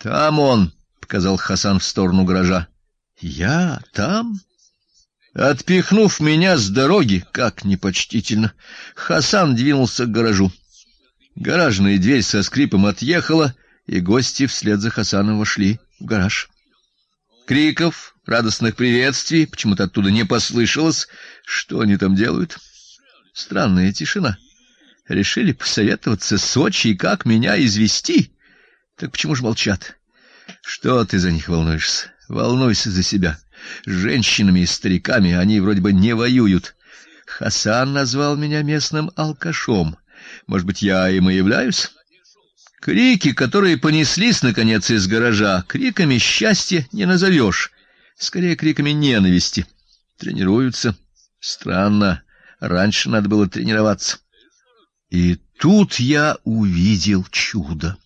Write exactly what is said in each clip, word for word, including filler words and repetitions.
Там он, — показал Хасан в сторону гаража. Я там? Отпихнув меня с дороги, как непочтительно, Хасан двинулся к гаражу. Гаражная дверь со скрипом отъехала, и гости вслед за Хасаном вошли в гараж. Криков, радостных приветствий почему-то оттуда не послышалось. Что они там делают? Странная тишина. Решили посоветоваться с отчей, как меня извести. Так почему же молчат? Что ты за них волнуешься? Волнуйся за себя. С женщинами и стариками они вроде бы не воюют. Хасан назвал меня местным алкашом. Может быть, я им и являюсь? Крики, которые понеслись, наконец, из гаража, криками счастья не назовешь. Скорее, криками ненависти. Тренируются. Странно. Раньше надо было тренироваться. И тут я увидел чудо.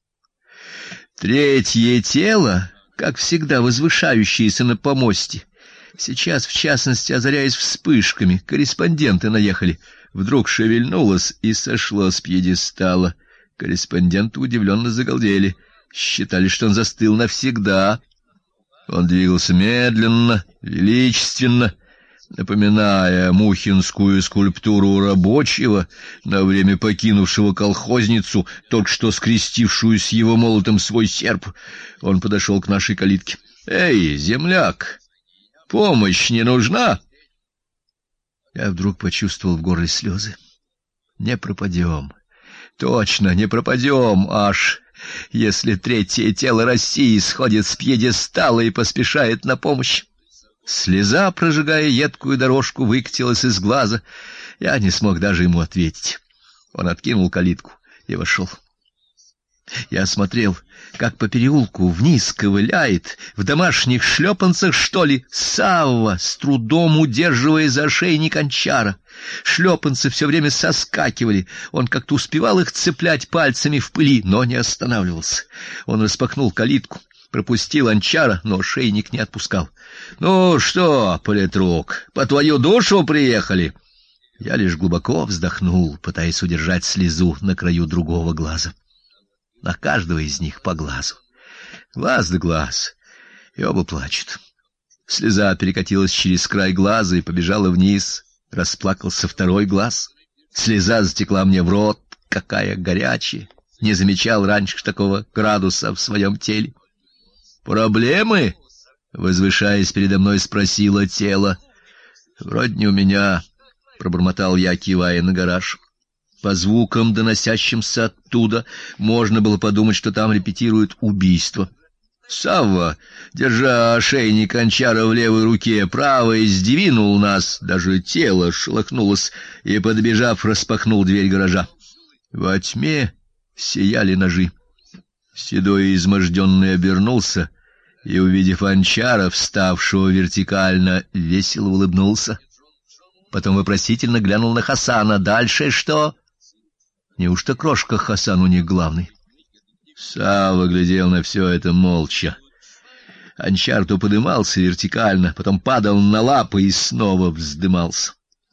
Третье тело, как всегда возвышающееся на помосте, сейчас, в частности, озаряясь вспышками, корреспонденты наехали, вдруг шевельнулось и сошло с пьедестала. Корреспонденты удивленно загалдели, считали, что он застыл навсегда. Он двигался медленно, величественно, напоминая мухинскую скульптуру рабочего, на время покинувшего колхозницу, только что скрестившую с его молотом свой серп. Он подошел к нашей калитке. «Эй, земляк, помощь не нужна?» Я вдруг почувствовал в горле слезы. Не пропадем. Точно, не пропадем, аж если третье тело России сходит с пьедестала и поспешает на помощь. Слеза, прожигая едкую дорожку, выкатилась из глаза. Я не смог даже ему ответить. Он откинул калитку и вошел. Я смотрел, как по переулку вниз ковыляет, в домашних шлепанцах, что ли, Савва, с трудом удерживая за ошейник Анчара. Шлепанцы все время соскакивали, он как-то успевал их цеплять пальцами в пыли, но не останавливался. Он распахнул калитку, пропустил Анчара, но ошейник не отпускал. «Ну что, политрук, по твою душу приехали?» Я лишь глубоко вздохнул, пытаясь удержать слезу на краю другого глаза. На каждого из них по глазу. Глаз да глаз. И оба плачут. Слеза перекатилась через край глаза и побежала вниз. Расплакался второй глаз. Слеза затекла мне в рот. Какая горячая. Не замечал раньше такого градуса в своем теле. «Проблемы?» — возвышаясь передо мной, спросило тело. «Вроде не у меня», — пробормотал я, кивая на гараж. По звукам, доносящимся оттуда, можно было подумать, что там репетируют убийство. Савва, держа ошейник Анчара в левой руке, правой сдвинул нас, даже тело шелохнулось, и, подбежав, распахнул дверь гаража. Во тьме сияли ножи. Седой и изможденный обернулся и, увидев Анчара, вставшего вертикально, весело улыбнулся. Потом вопросительно глянул на Хасана. «Дальше что?» Неужто крошка Хасан у них главный? Савва глядел на все это молча. Анчар то подымался вертикально, потом падал на лапы и снова вздымался.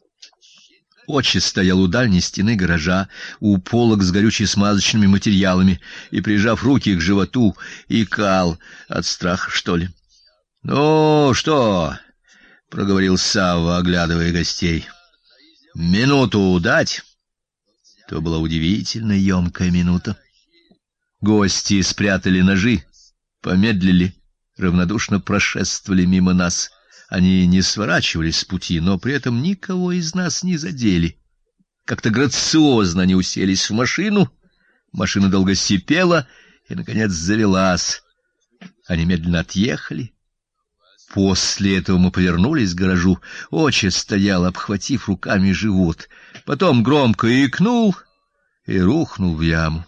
Отче стоял у дальней стены гаража, у полок с горюче-смазочными материалами, и, прижав руки к животу, икал от страха, что ли. — Ну, что? — проговорил Савва, оглядывая гостей. — Минуту дать? То была удивительно емкая минута. Гости спрятали ножи, помедлили, равнодушно прошествовали мимо нас. Они не сворачивались с пути, но при этом никого из нас не задели. Как-то грациозно они уселись в машину, машина долго сипела и, наконец, завелась. Они медленно отъехали. После этого мы повернулись к гаражу. Отче стоял, обхватив руками живот. Потом громко икнул и рухнул в яму.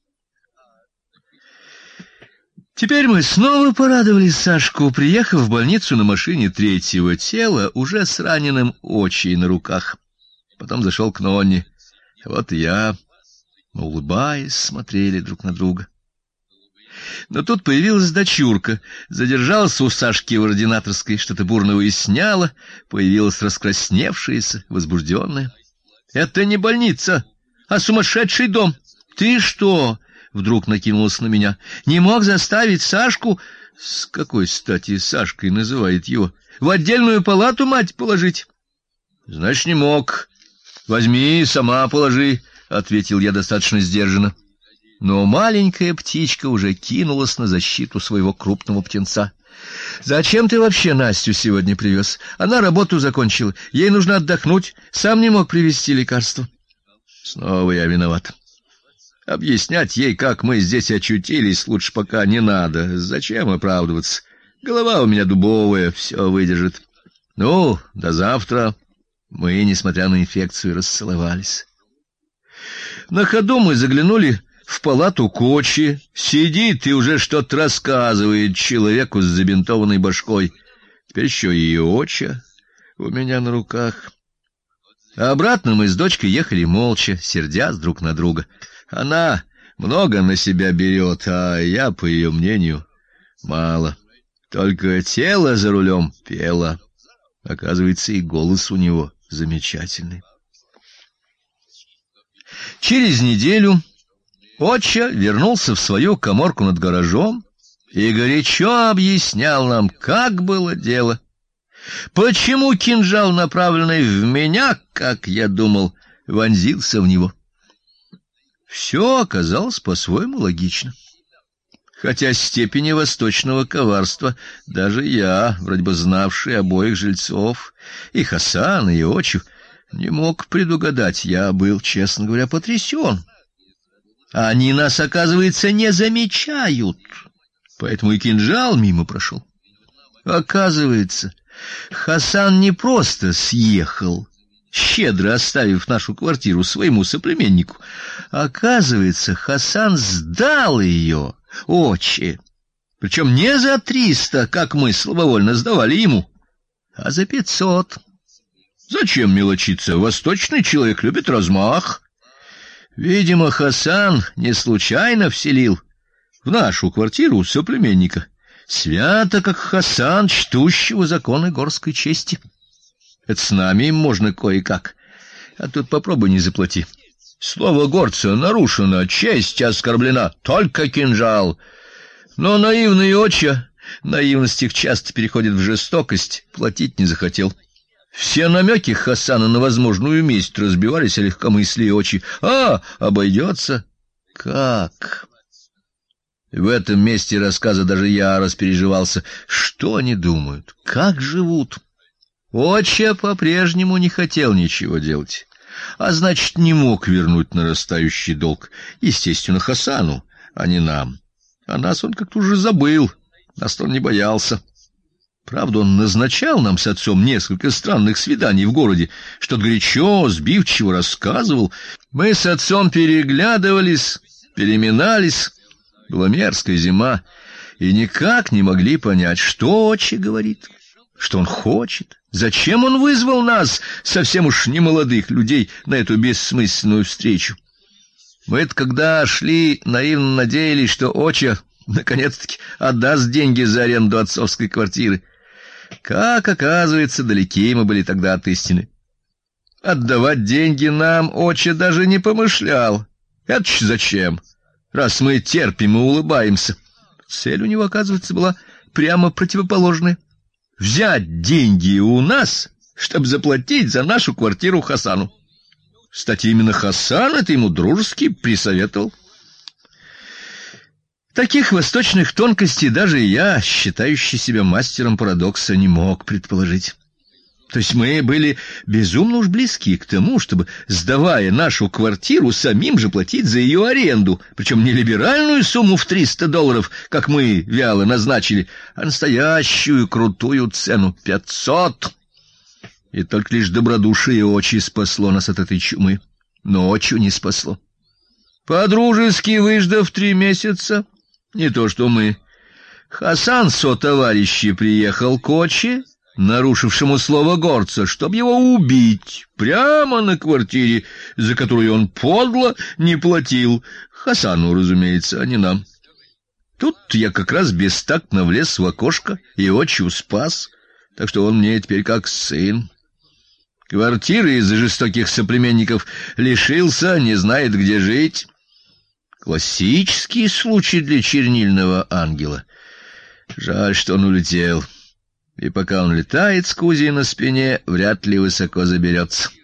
Теперь мы снова порадовали Сашку, приехав в больницу на машине третьего тела, уже с раненым Отчей на руках. Потом зашел к Нонне. Вот и я. Мы, улыбаясь, смотрели друг на друга. Но тут появилась дочурка, задержалась у Сашки в ординаторской, что-то бурно выясняла, появилась раскрасневшаяся, возбужденная. — Это не больница, а сумасшедший дом. Ты что? вдруг накинулась на меня. Не мог заставить Сашку... С какой стати Сашкой называет его? В отдельную палату мать положить? Значит, не мог. Возьми, сама положи, — ответил я достаточно сдержанно. Но маленькая птичка уже кинулась на защиту своего крупного птенца. Зачем ты вообще Настю сегодня привез? Она работу закончила, ей нужно отдохнуть, сам не мог привезти лекарство. Снова я виноват. Объяснять ей, как мы здесь очутились, лучше пока не надо. Зачем оправдываться? Голова у меня дубовая, все выдержит. Ну, до завтра. Мы, несмотря на инфекцию, расцеловались. На ходу мы заглянули в палату Кочи. Сидит и уже что-то рассказывает человеку с забинтованной башкой. Теперь еще и Оча у меня на руках. А обратно мы с дочкой ехали молча, сердясь друг на друга. Она много на себя берет, а я, по ее мнению, мало. Только тело за рулем пело. Оказывается, и голос у него замечательный. Через неделю Оча вернулся в свою каморку над гаражом и горячо объяснял нам, как было дело. Почему кинжал, направленный в меня, как я думал, вонзился в него? Все оказалось по-своему логично. Хотя степени восточного коварства даже я, вроде бы знавший обоих жильцов, и Хасана, и Очу, не мог предугадать. Я был, честно говоря, потрясен. Они нас, оказывается, не замечают, поэтому и кинжал мимо прошел. Оказывается, Хасан не просто съехал, щедро оставив нашу квартиру своему соплеменнику. Оказывается, Хасан сдал ее Оче, причем не за триста, как мы слабовольно сдавали ему, а за пятьсот. Зачем мелочиться? Восточный человек любит размах. Видимо, Хасан не случайно вселил в нашу квартиру соплеменника, свято как Хасан, чтущего законы горской чести. Это с нами им можно кое-как, а тут попробуй не заплати. Слово горца нарушено, честь оскорблена, только кинжал. Но наивный Оча, наивность их часто переходит в жестокость, платить не захотел. Все намеки Хасана на возможную месть разбивались о легкомыслии Очи. А, обойдется? Как? В этом месте рассказа даже я распереживался. Что они думают? Как живут? Оча по-прежнему не хотел ничего делать, а значит, не мог вернуть нарастающий долг. Естественно, Хасану, а не нам. А нас он как-то уже забыл, нас он не боялся. Правда, он назначал нам с отцом несколько странных свиданий в городе, что-то горячо, сбивчиво рассказывал. Мы с отцом переглядывались, переминались. Была мерзкая зима, и никак не могли понять, что Оча говорит, что он хочет. Зачем он вызвал нас, совсем уж немолодых людей, на эту бессмысленную встречу? Мы-то, когда шли, наивно надеялись, что Оча наконец-таки отдаст деньги за аренду отцовской квартиры. Как оказывается, далеки мы были тогда от истины. Отдавать деньги нам Оча даже не помышлял. Это ж зачем? Раз мы терпим и улыбаемся. Цель у него, оказывается, была прямо противоположная. Взять деньги у нас, чтобы заплатить за нашу квартиру Хасану. Кстати, именно Хасан это ему дружески присоветовал. Таких восточных тонкостей даже я, считающий себя мастером парадокса, не мог предположить. То есть мы были безумно уж близки к тому, чтобы, сдавая нашу квартиру, самим же платить за ее аренду, причем не либеральную сумму в триста долларов, как мы вяло назначили, а настоящую крутую цену — пятьсот. И только лишь добродушие Очи спасло нас от этой чумы, но Очу не спасло. Подружески выждав три месяца, не то что мы, Хасан сотоварищи приехал к Очи, нарушившему слово горца, чтобы его убить прямо на квартире, за которую он подло не платил. Хасану, разумеется, а не нам. Тут я как раз бестактно влез в окошко и Очу спас, так что он мне теперь как сын. Квартиры из-за жестоких соплеменников лишился, не знает, где жить. Классический случай для чернильного ангела. Жаль, что он улетел. И пока он летает с Кузей на спине, вряд ли высоко заберется.